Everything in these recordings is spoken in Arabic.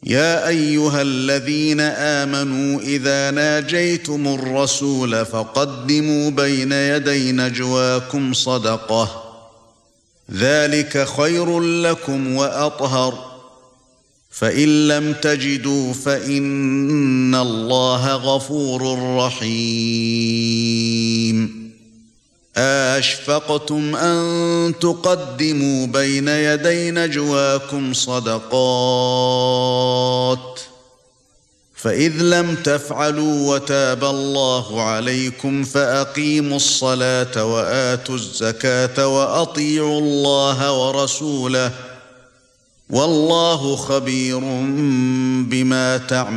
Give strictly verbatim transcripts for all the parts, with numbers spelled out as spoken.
يا ايها الذين آمنوا اذا ناجيتم الرسول فقدموا بين يدي نجواكم صدقة ذلك خير لكم وأطهر فإن لم تجدوا فإن الله غفور رحيم أَأَشْفَقْتُمْ أَن تُقَدِّمُوا بَيْنَ يَدَيْ نَجْوَاكُمْ صَدَقَاتٍ فَإِذْ لَمْ تَفْعَلُوا وَتَابَ اللَّهُ عَلَيْكُمْ فَأَقِيمُوا الصَّلَاةَ وَآتُوا الزَّكَاةَ وَأَطِيعُوا اللَّهَ وَرَسُولَهُ وَاللَّهُ خَبِيرٌ بِمَا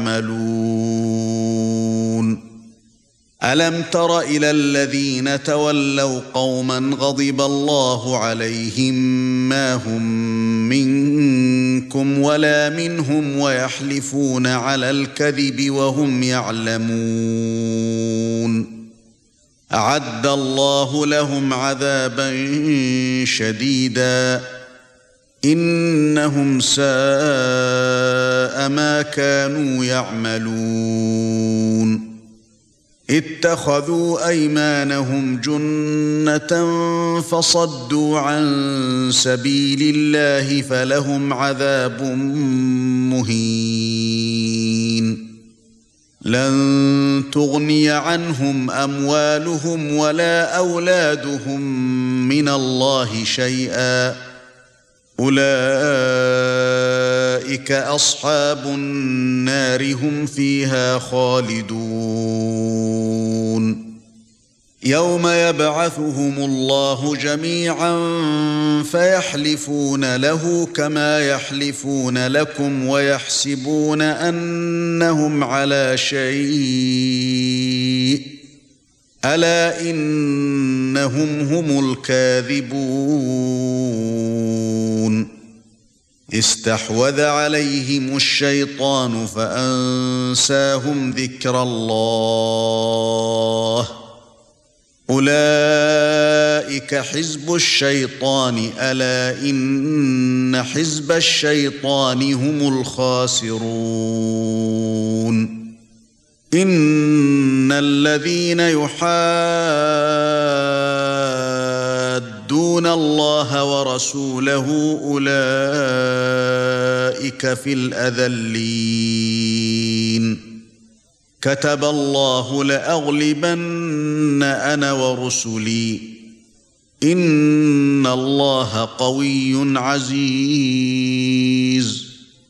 تَعْمَلُونَ أَلَمْ تَرَ إِلَى الَّذِينَ تَوَلَّوْا قَوْمًا غَضِبَ اللَّهُ عَلَيْهِمْ مَا هُمْ مِنكُمْ وَلَا مِنْهُمْ وَيَحْلِفُونَ عَلَى الْكَذِبِ وَهُمْ يَعْلَمُونَ أَعَدَّ اللَّهُ لَهُمْ عَذَابًا شَدِيدًا إِنَّهُمْ سَاءَ مَا كَانُوا يَعْمَلُونَ اتَّخَذُوا أَيْمَانَهُمْ جُنَّةً فَصَدُّوا عَن سَبِيلِ اللَّهِ فَلَهُمْ عَذَابٌ مُهِينٌ لَن تُغْنِيَ عَنْهُمْ أَمْوَالُهُمْ وَلَا أَوْلَادُهُمْ مِنَ اللَّهِ شَيْئًا أُولَئِكَ أَصْحَابُ النَّارِ هُمْ فِيهَا خَالِدُونَ يَوْمَ يَبْعَثُهُمُ اللَّهُ جَمِيعًا فَيَحْلِفُونَ لَهُ كَمَا يَحْلِفُونَ لَكُمْ وَيَحْسَبُونَ أَنَّهُمْ عَلَى شَيْءٍ أَلَا إِنَّهُمْ هُمُ الْكَاذِبُونَ اسْتَحْوَذَ عَلَيْهِمُ الشَّيْطَانُ فَأَنسَاهُمْ ذِكْرَ اللَّهِ أُولَئِكَ حِزْبُ الشَّيْطَانِ أَلَا إِنَّ حِزْبَ الشَّيْطَانِ هُمُ الْخَاسِرُونَ إِنَّ الَّذِينَ يُحَادُّونَ اللَّهَ ورسوله أولئك في الأذلين كتب الله لأغلبن أنا ورسلي إن الله قوي عزيز